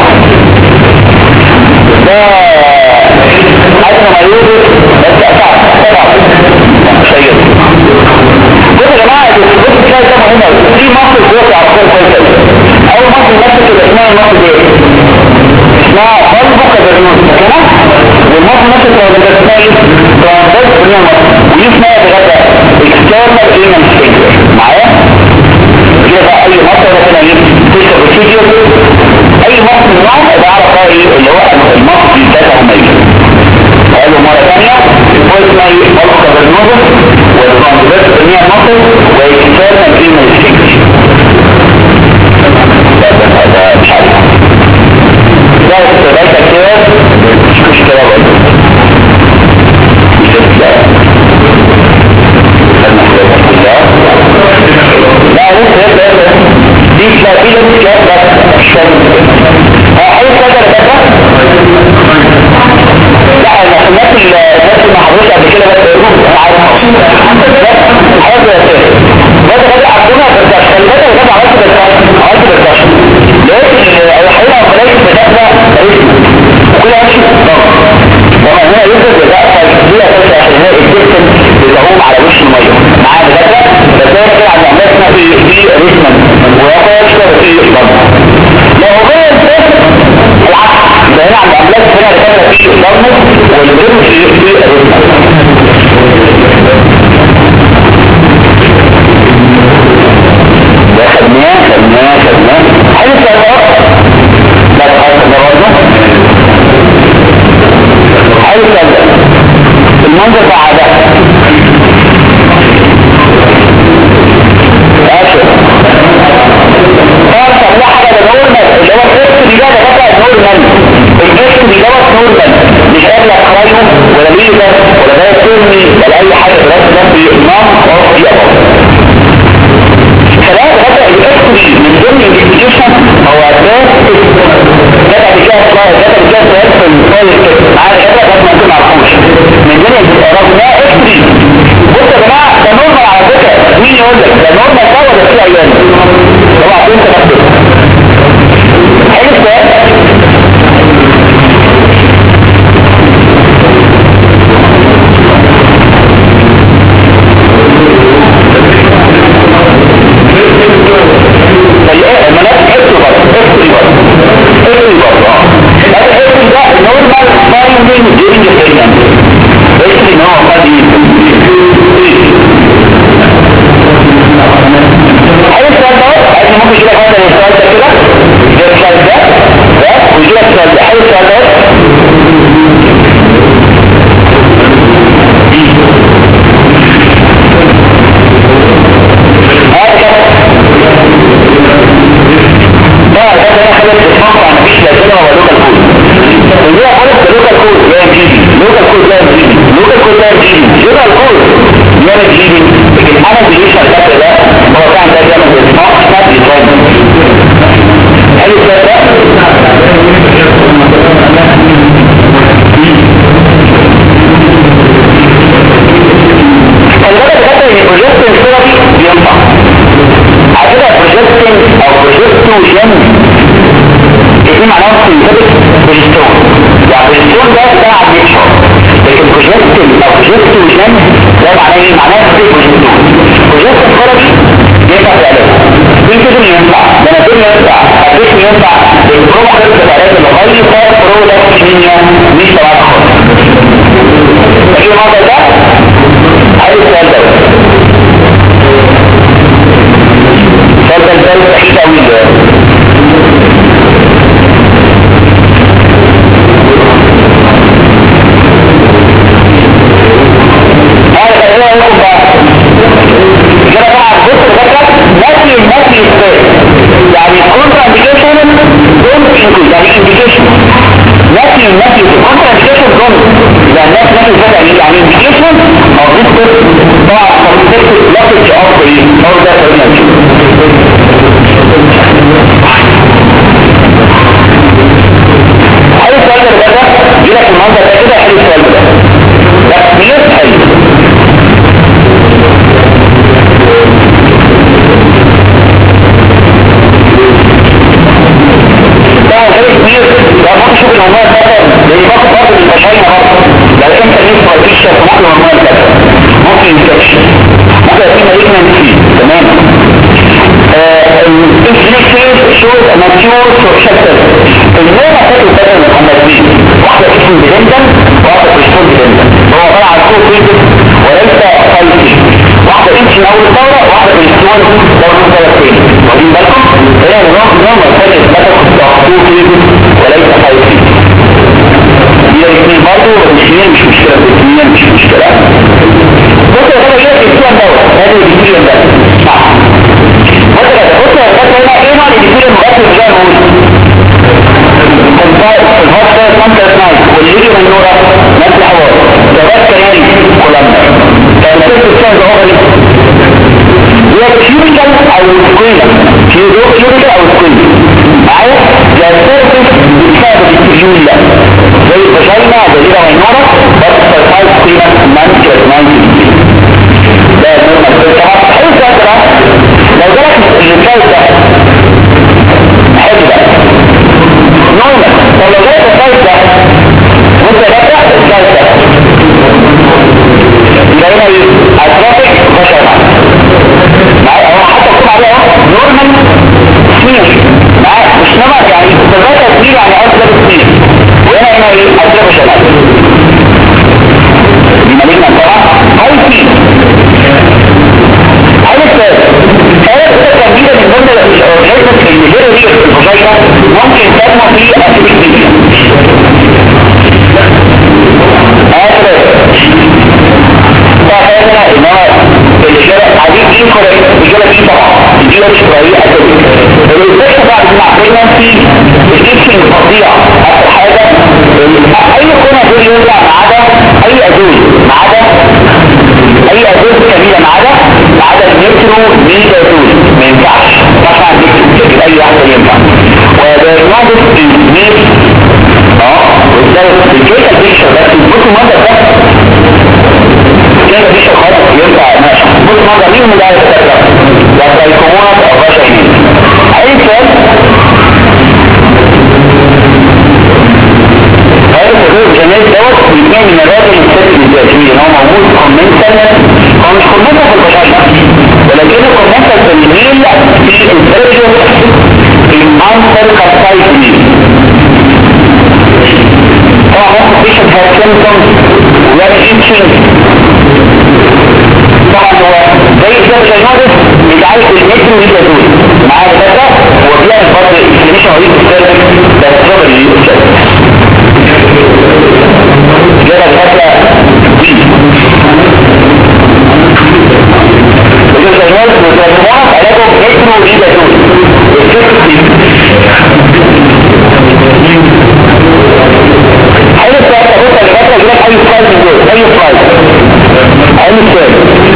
ده عايزنا ما يوجد بس أسعب شيء بص يا جماعة الجزء الثالث ده مهم في مصر جوه تعرفون كويس أول مصر نفسك اللي اسمها المصر دي اسمها قلبه كبرنوز كده والمصر نفسك اللي اسمها ايه؟ ترانزيت بنية مصر ودي اسمها بغدا external human sphincter معايا؟ كده بقى أي مصر مثلا ايه؟ تلك بروسيديور أي مصر من نوع يبقى أعرف بقى ايه اللي هو المصر دي بتاعتها هم ايه؟ قالوا مرة ثانية الفوق اسمها ايه؟ قلبه كبرنوز والترانزيت بنية مصر واكسترنال human sphincter هذا مش عارف لا استبعدك كده مش مشكلة برضه لا لسه دي كلابيلة مش كلاب بس الشرط حيث كده لكذا لا الناس اللي ما حضروش قبل كده بس يقولون انا عارف حاجة يا سيدي وده غدا عبدنا برداش فالغدا وغدا عملت برداش لقيت الحقيقة وقلت بدأنا اسمه وكل أمشي بالضبط وما هنا يوجد بدأت ليه أساسي عشان هي الجسم بتعوم على وش المية معاه بدأت بدأت كده عن عملتنا في رسما ويقول كده في ضمن لو غير الجسم العكس هنا عند عملات هنا بدأت في ضمن والجسم في رسما خدناه حلو السؤال لا تخلص ده برضه حلو السؤال المنظر بتاع ده اشهر طبعا تعملها حاجة ده نورمال اللي هو الجسم دي ده بقى نورمال الجسم دي ده نورمال مش قابل اقرايه ولا ليزر ولا ده سورني ولا اي حاجة بس ده في نام خاص دي ابطل فلا بدأ الاسري من ضمن الانستيوشن هو اساس بدأ بكده سؤال في الفايل معايا كده بس ما انتم معرفوش من ضمن رغمها اسري بص يا جماعه ده نورمال على فكره مين يقول لك ده نورمال ده ولا في عيان طبعا انت بس حلو السؤال المناطق حسوا برضه هذا الحسوا ده نورمال فايندينج ديورينج البريجنانسي بس ان هو قد هل السؤال ده عايز ممكن يجيلك مثلا السؤال ده كده زي السؤال ده ويجيلك السؤال ده هل السؤال ده مفيش لازمه هو لوكال كود اللي هو خالص لوكال كود لا جيبي لوكال كود لا جيبي لوكال كود لا جيبي لوكال كود لا جيبي لكن انا بيجيش الكتاب ده هو كان ده بيعمل اسمه سناب ديزاين هل الكتاب ده فالبدأ بجد ان البروجكتين ثيرابي بينفع على كده بروجكتين او بروجكتوجين دي معناها سينثيتك بروجسترون يعني البروجسترون ده بتاع النيتشر لكن بروجستين او بروجستوجين ده معناه ايه؟ معناه بروجسترون بروجستين ثيرابي ينفع في العلاج يمكن ينفع بنادول ينفع ادريشن ينفع البروكريت في العلاج الغيري فار برولكتينيا مش تبع خالص لكن الموضوع ده عايز السؤال ده السؤال ده مستحيل قوي يعني كونترا انديكيشن دونت انكلود يعني انديكيشن نفي كونترا انديكيشن دونت يعني نفي يعني انديكيشن او ريسك طبعا سبجكت لوكيج اوف ايه او ده برنامج نورمال ده نظام تاني. واخدين بالكم؟ هنا نظام نورمال فاكر تاخد تحطوه كده وليس حيثي دي الاثنين برضه الاثنين مش مشكلة، الاثنين مش مشكلة. بص يا بابا ايه الدكتور دوت هذا الدكتور ده صح. بص يا بابا هنا ايه نوع الدكتور المغطي اللي جاي نقول الهارت كونتر نايت والليجي من نورا نفس الحوار جواب كياني كولامنا كان سيرت السنة اوفري هي كيوبيكال او سكوينة كيوبيكال او سكوينة معايا يا سيرتس بتساعد التريون ده زي الفجاينة زي الليجي من نورا بس سيرتايز سكوينة مانكر 90 ده نورمال سيرتس حلو سيرتس لو جالك الرسالة ده حلو ده نورمال. طب لو جالك السايز ده وانت بقى السايز ده يبقى هنا ايه؟ اترافيك بشر معايا اهو حتى اكتب عليه اهو نورمال سمير معايا مش نمط يعني تبقى سمير يعني اصلا سمير وهنا ايه؟ اترافيك بشر دي مالينا طبعا هاي سي هاي السايز هاي التكبيرة من ضمن الجسد اللي غير هي الفجاية ممكن تنمو في أسيبك دي فهنا إنما الإجابة عديد دي كوريك الإجابة دي طبعا الإجابة مش طريقة أسيبك الإجابة بعد ما عملنا في الإكشن فظيع أكثر حاجة أي كونة دول يرجع ما عدا أي أدول ما عدا أي أدول كبيرة ما عدا المترو ميدا دول ما ينفعش طبعا المترو أي واحدة ينفع وده نوبس الميت وإزاي الجيكا البيكشر بس بصوا مدى ده الجيكا البيكشر خالص ينفع ماشي بصوا مدى مين من الآية التكرار وطريقومات أو غاشا إيمين أي سؤال هذا التغير الجميل دوت بيتنين من الراجل السادس الذاتية هو موجود كومنتال هو مش كومنتال في البشاشة ولكنه كومنتال في الميل في الفرجة الانسر كالسايت ميل طبعا ممكن بيشن هاد سيمتومز ويعني ايتشنج طبعا هو زي كده جاينوزس بيتعالج بالمتر ويبقى دول معاه ده هو بيعمل برضه اكسليشن وريد السيرفكس ده الجبل اللي يتشد جبل هذا دي الجاينوز والجاينوز علاجه متر ويبقى دول حلو السؤال ده بص اللي بطلع جلال اي سلايد من دول اي سلايد اي سلايد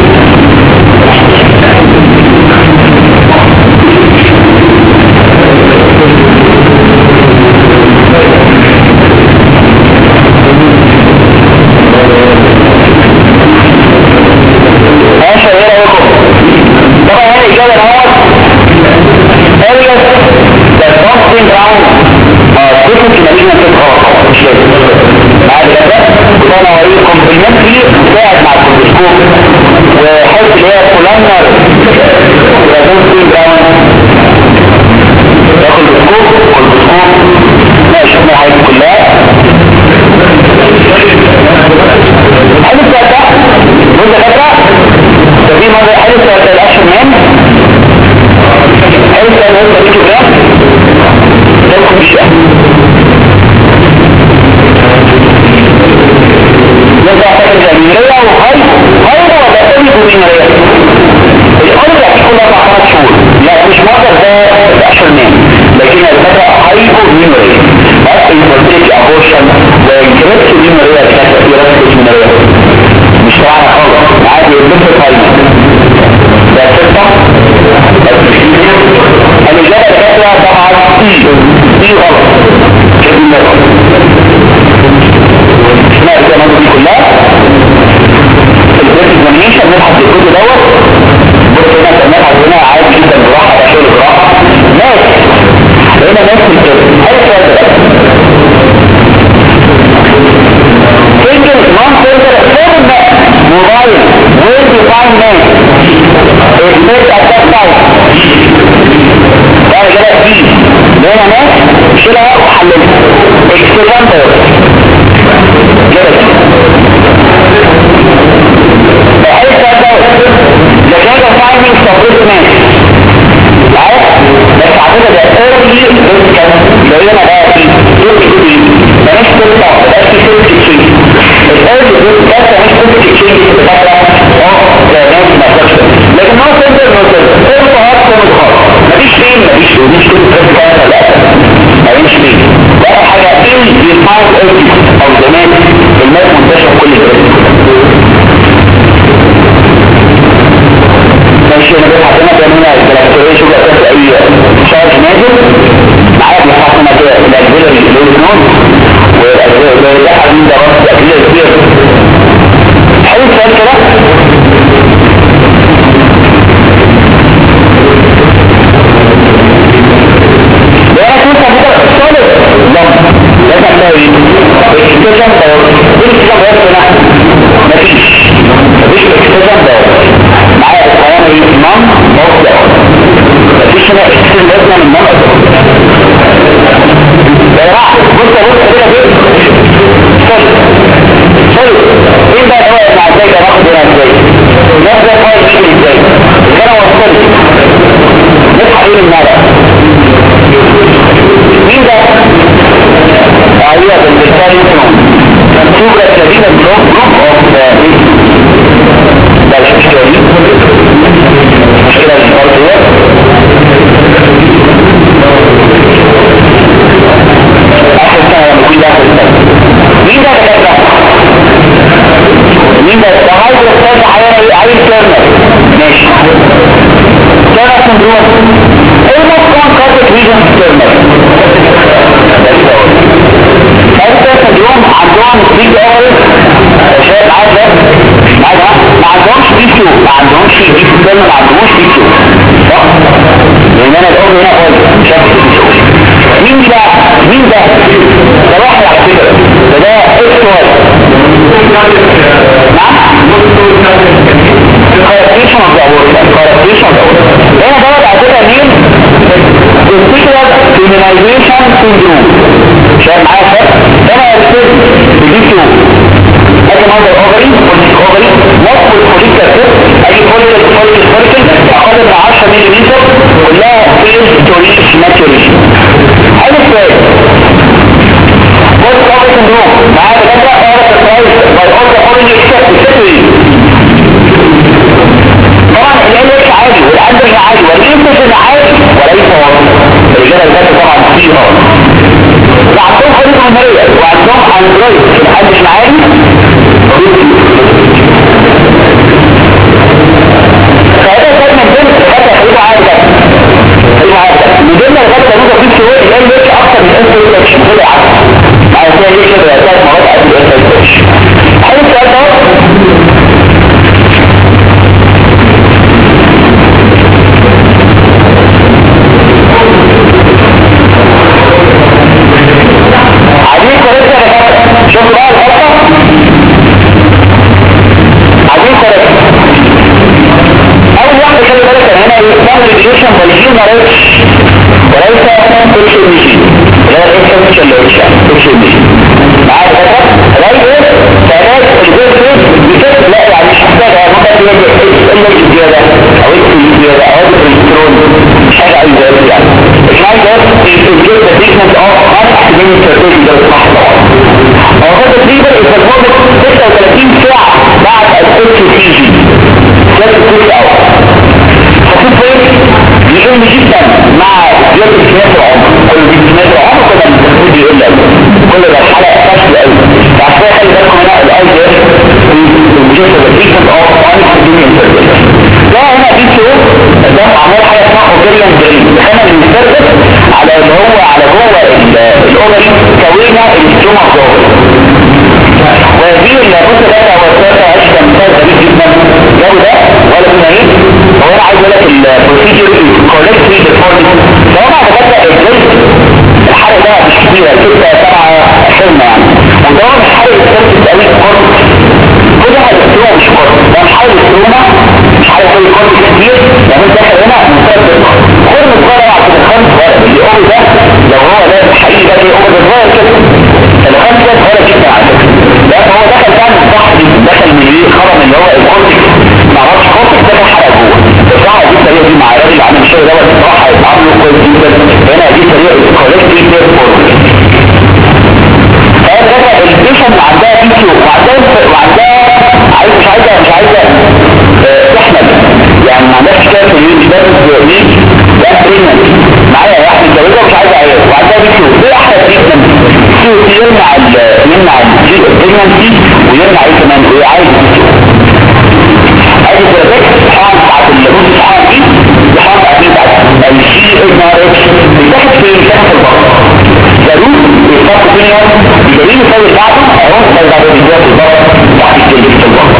ماشي ايه رايكم طبعا هنا الاجابه الاول areas that don't spin around different malignant cells مش لازم بعد كده وده نوعيه كومبلمنتري بتساعد مع الكولوسكوب وحس اللي هي كولانر don't spin around ياخد كولوسكوب ماشي شفنا الحاجات كلها حلو السؤال ده وانت فاكره ده في مرة حلو السؤال ده الاشهر مان حلو السؤال ده انت بيجي ده ده الشيء يرجع فاكر الجميلية وهاي ولا تاني بومينية الأرض يعني كل 4 شهور لا مش مصر ده الاشهر مان لكن الفترة هاي بومينية بس يفرتيك ابورشن وينكربت بومينية بشكل يرسل بومينية مش طبعا خالص عادي يبدأ فاينة ده ستة الإجابة الكاتبة طبعا دي غلط كده غلط اسمها الإجابة دي كلها الإكزامينيشن نبحث الكود دوت بص هنا نبحث هنا عادي جدا براحة تشيل براحة ناس هنا ناس الكتب هل السؤال ده single non-filter firm mobile well-defined name expect at that time ده إجابة دي هنا ناس شيلها وحللها اكسبانتر إجابة دي بحيث هذا لجاجة finding subject name بص كده صلب ايه بقى هو مع ازاي ده ناخد هنا ازاي نفس ده فايل يجري ازاي كده هو الصلب نصحى ايه المرأة مين ده؟ ايوه بالتالي سوبر الذين بلوك اوف ده المشكلة دي مشكلة الفردية اخر سنة لما كل اخر سنة مين ده كده؟ مين ده؟ ده عايز يختار عايز كيرنر ماشي كيرنر سندروم ايه مصر كارتك ريجن كيرنر كارتك سندروم عندهم بيج اورز شايف عادة ما عندهمش بيشو ما عندهمش بيشو ما عندهمش بيشو صح؟ لان انا الام هنا قلت مش هكتب بيشو مين ده؟ مين ده؟ ده واحد على فكرة ده اكتوال نعم؟ corruption of the abortion هنا دوت على فكرة مين؟ particular criminalization syndrome شايف معايا فرق؟ هنا ارسل بيشو ادي مصدر اوفري نصف الفوليكال تيست ادي فوليكال اقل من 10 ملم كلها فيز توريش ماتوريشن هذا السؤال بوست اوفر سندروم معايا دكاتره اقرا سربرايز باي اوفر اورنج اكسبت طبعا الالاتش عادي والاندرج عادي والانتج عادي وليس واضح الرجاله الذكيه طبعا فيها وعندهم خريطه عمريه وعندهم اندرويد الانتج عادي فهذا كان من ضمن حتى خليفه عادي من ضمن الغايه موجوده في السوق اللي هي اكثر من اس اتش كده عادي على اساس ايه كده ثلاث مرات قد الاس اتش هل السؤال ده عايزين كوريكت يا دكاتره شوفوا بقى الغلطه عايزين كوريكت اول واحده خلي بالك هنا يستعمل ريديوشن بالجين ماريتش وليس اتش ام جي اللي هو الاكس اتش ال اتش اتش ام جي معايا يا دكاتره رايت فعلاج الجزء بكده لا يعني مش محتاج ممكن تلاقي ال اتش زياده او اكس زياده او الكترون مش حاجه عايزه يعني مش عايزه الجزء تريتمنت اوف انكسبيرينس سيرفيس ده صح طبعا هو كده تقريبا التجربه 36 ساعه بعد الاتش سي جي 3 ساعات خطيب فين يقل جدا مع زياده امكانيات العمر كل امكانيات العمر كنا المفروض يقل كل ما الحلقه فاشله قوي فعشان كده خلي بالكم هنا الاي دي اس الجزء تريتمنت اوف انكسبيرينس سيرفيس ده هنا دي شو ده عمل حاجه اسمها اوبريان درين دخلنا من السيرفيس على اللي هو على جوه الاوبري كوينا الجمعه جوه وهذه اللي بص ده هو الثلاثه عشره مثال جميل جدا جو ده ولا كنا ايه هو انا عايز اقول لك البروسيجر كوركتلي بيرفورمد لو انا ببدا الجزء الحرق ده مش كتير 6 7 حلمه يعني وده مش حرق السيرفيس قوي كورت كل واحد الستروما مش كورت ده مش حرق الستروما مش حرق قوي كورت كتير لما انت داخل هنا مستقبل كل مصغره بعد الخمس صغيره اللي هو ده لو هو ده حقيقي ده هو ده صغير كده الخمس ده صغيره جدا على فكره ده هو دخل فعلا صح دخل من ايه خرم اللي هو الكورتكس ما عرفش كورتكس ده حرق جوه الصراحه دي الطريقه دي مع الراجل اللي عامل الشغل دوت الصراحه هيتعاملوا كويس جدا هنا دي طريقه كوركتلي بيرفورمد البيشن عندها فيديو وعندها عايزه مش عايزه تحمل يعني ما عندهاش كده في اليوم مش بس ليه ده بريجننت معايا واحد متجوزه ومش عايزه عيال وعندها فيديو ايه احلى بريجننت يمنع البريجننسي ويمنع ايه كمان ايه عايز فيديو عايز البروتكت الحقن بتاعت البوز الحقن دي الحقن بتاعت السي ام ار اتش بتاخد في البطن ضروري يستطيع كل يوم يدرين يسوي بعضه اهو يسوي بعضه بالذات الضغط تحت الجلد في الضغط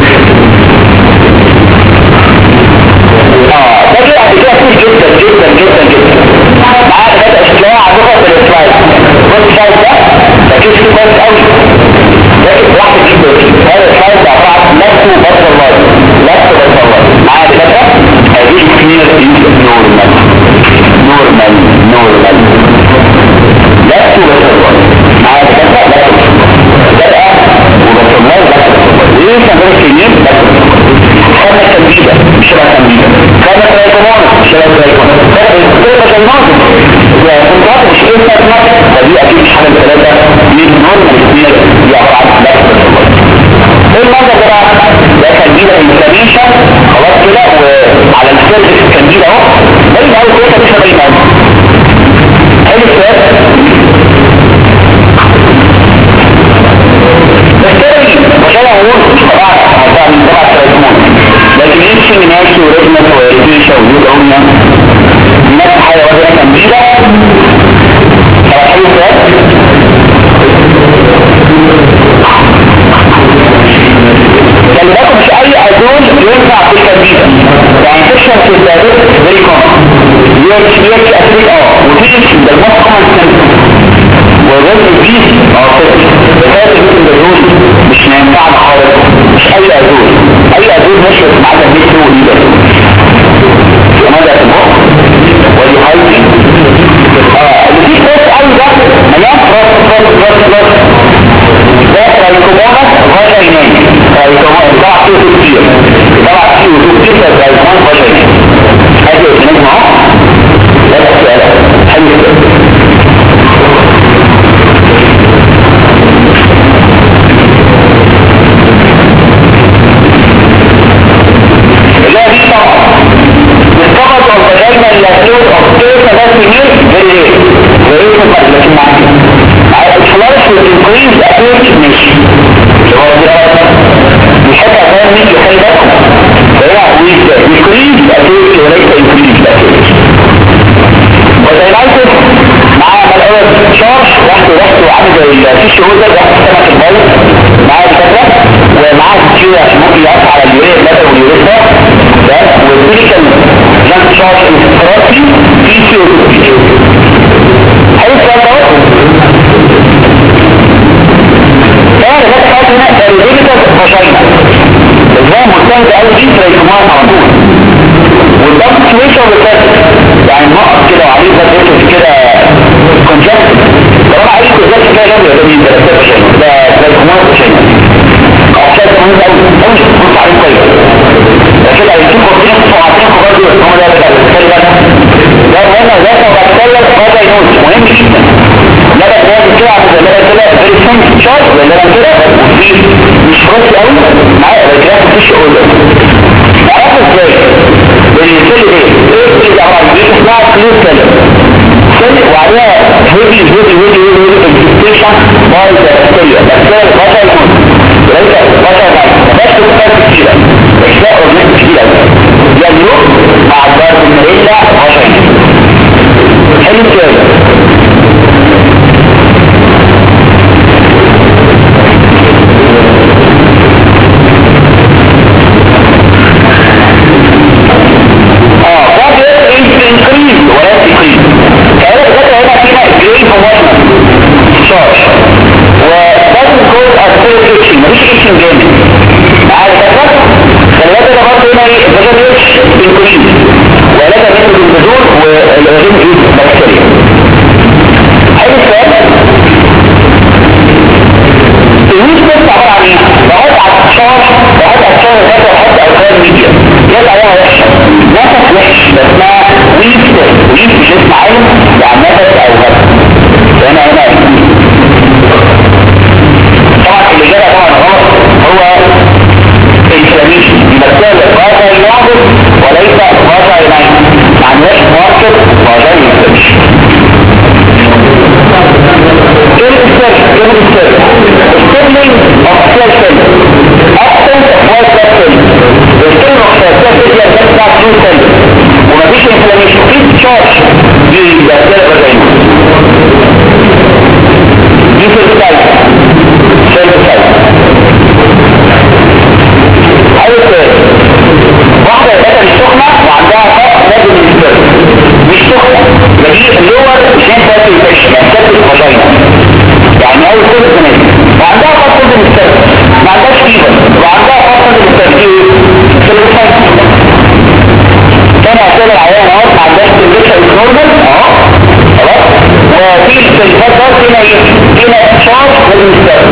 ده جاء قبل كده كتير جدا معاه ثلاثة اشكال عندكم في السلايد السلايد ده تركيز فيه كويس قوي لكن واحد جدا هذا السلايد ده عبارة عن لفت وبطل الله معاه ثلاثة هذه كتير نورمال لفت وبطل الله ده ترايكومونس فاجينالي. ترايكومونس طبعا فيه كتير، طبعا فيه وجود كتير ترايكومونس فاجينالي. هذه الاثنين معه ده السؤال حلو كده. لا دي طبعا discovered of vaginal fluid of 8 years very rare لكن معاك الفلاش والانكريز ابيرتي ماشي اللي هو بيحط عشان مين يخلي بالكم فهنا انكريز ابيرتي وليس انكريز ابيرتي. ودايلايتس معاه ملعوبة شارش رحت وعامل زي الفيش هوزر رحت سمك البيض معاه الكترة ومعاه كتير عشان ممكن يقف على اليوريا بلد واليوريسا والسيليكال جانت شارش انستراتي في CO2 حلو السؤال دوت. طبعا ده حاجة هنا الريجيتال فاجينا ازاي مستند قوي دي ترايكومان على طول والضغط سويشة والكاتب يعني نقط كده وعليه بس كده كونجكت طبعا عليك ازاي كده جنبه ده مين ده فاجينا ده ترايكومان فاجينا عشان مهم قوي قوي بص عليه كويس كده هيشوف وقتين وعطينكم برضه هم ده بتاع الكلام ده مهم ده وبتكلم هذا ينوز مهم جدا. لبن ده كده عامل زي لبن كده فيري سمبل شارب لبن كده وفي مش فرش قوي معاه رجلات مفيش اوردر عرفت ازاي السيل دي ايه ده عباره دي اسمها كلوز سيل وعليها هيدي انفستيشن باي بكتيريا بكتيريا البشر يموت وليس البشر بس بكتيريا كتيره اشياء اورجانيك كتيره يملك مع البارتنريلا بشر حلو السؤال. increase ولا decrease كأنه بذكر هنا فينا grade homogeneous charge doesn't cause a still itching مفيش itching جامد معايا فكرة خلينا كده برضه هنا ايه الفاجن itch increase ولا ده مثل البذور والأوزين ايه بكتيريا. حلو السؤال. الويش بس عبارة عن ايه؟ بحط على الشارج بحط على الشارج ده وحط ألقاب ميديا يطلع عليها وحشة نفس وحش اسمها ويف مش اسم عالم يعني نفس او غد فهنا طبعا الإجابة طبعا غلط هو inflammation بكتيريا الغازة ينعبد وليس غازة ينعبد معناش ماركت غازة inflammation. Sibling of cell cells absence of white blood cells the stem of cell cells is against that two cells ومفيش inflammation في charge دي بكتيريا فاجينا دي cell type عايز واحدة يبقى مش سخنة وعندها فقط لازم السبب مش سخنة دي اللور جين باتي فيشن اكتب فاجينا يعني اول كل سنة وعندها فقط لازم السبب ما عندهاش فيبر وعندها فقط لازم السبب في الفايت كان اعتبر العيان اهو ما عندهاش تنبيشن نورمال اهو خلاص وفي الفايت ده هنا ايه هنا شارج لازم السبب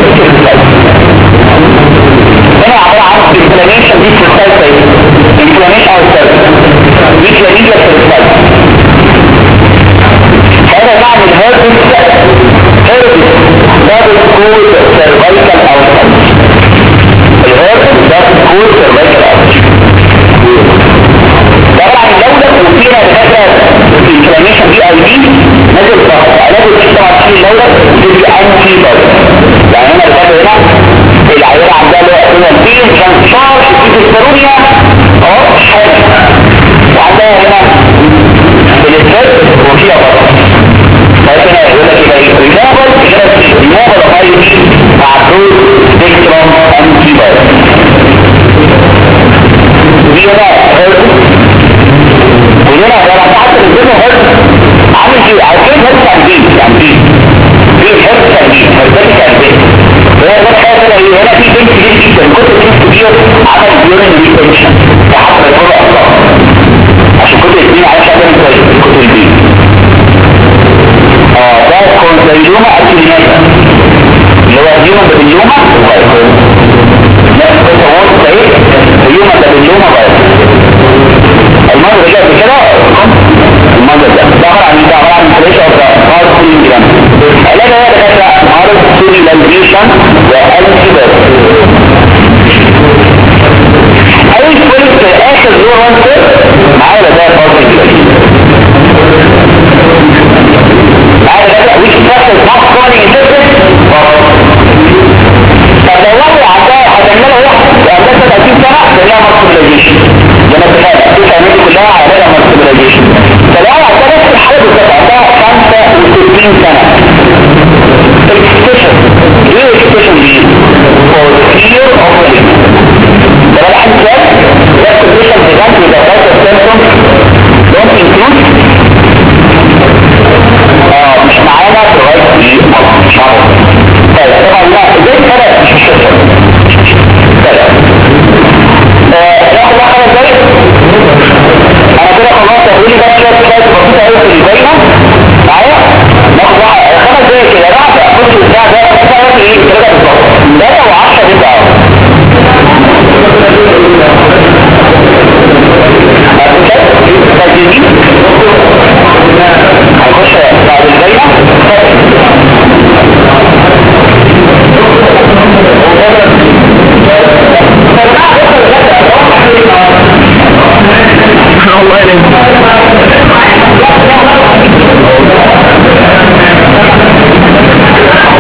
هنا عبارة عن inflammation دي في السايت inflammation او السايت دي كلامية في السايت هذا معنى الهيربس ده بتكون سيرفايكال اوتكم الهيربس ده بتكون سيرفايكال اوتكم طبعا الدولة وفيها الهدف الانفلاميشن دي اي دي نزل ضغط علاج الطبعا في الدولة تدي انتي بودي يعني هنا الفرق هنا العيال عندها هو البين كان شارج في الكترونيا اهو حاجة وعندها هنا الاسفل وفيها بطن فهنا يقول لك يبقى ريموفل ريموفل اي دي مع دول سبيكترم انتي بودي دي هنا وهنا لما حتى الجنة هرد عامل كده عارفين هرد تنبيه يعني دي هرد تنبيه هرد تنبيه وهو ده حاجة كده هنا في بنت كبير جدا كنت بنت كبير عمل يورين ريتنشن لحتى يقول أصلا عشان كنت الاثنين عايش عدم كويس كنت البيت ده كونزيلوما أكلينية سالفيشن وانتي بايوتيك.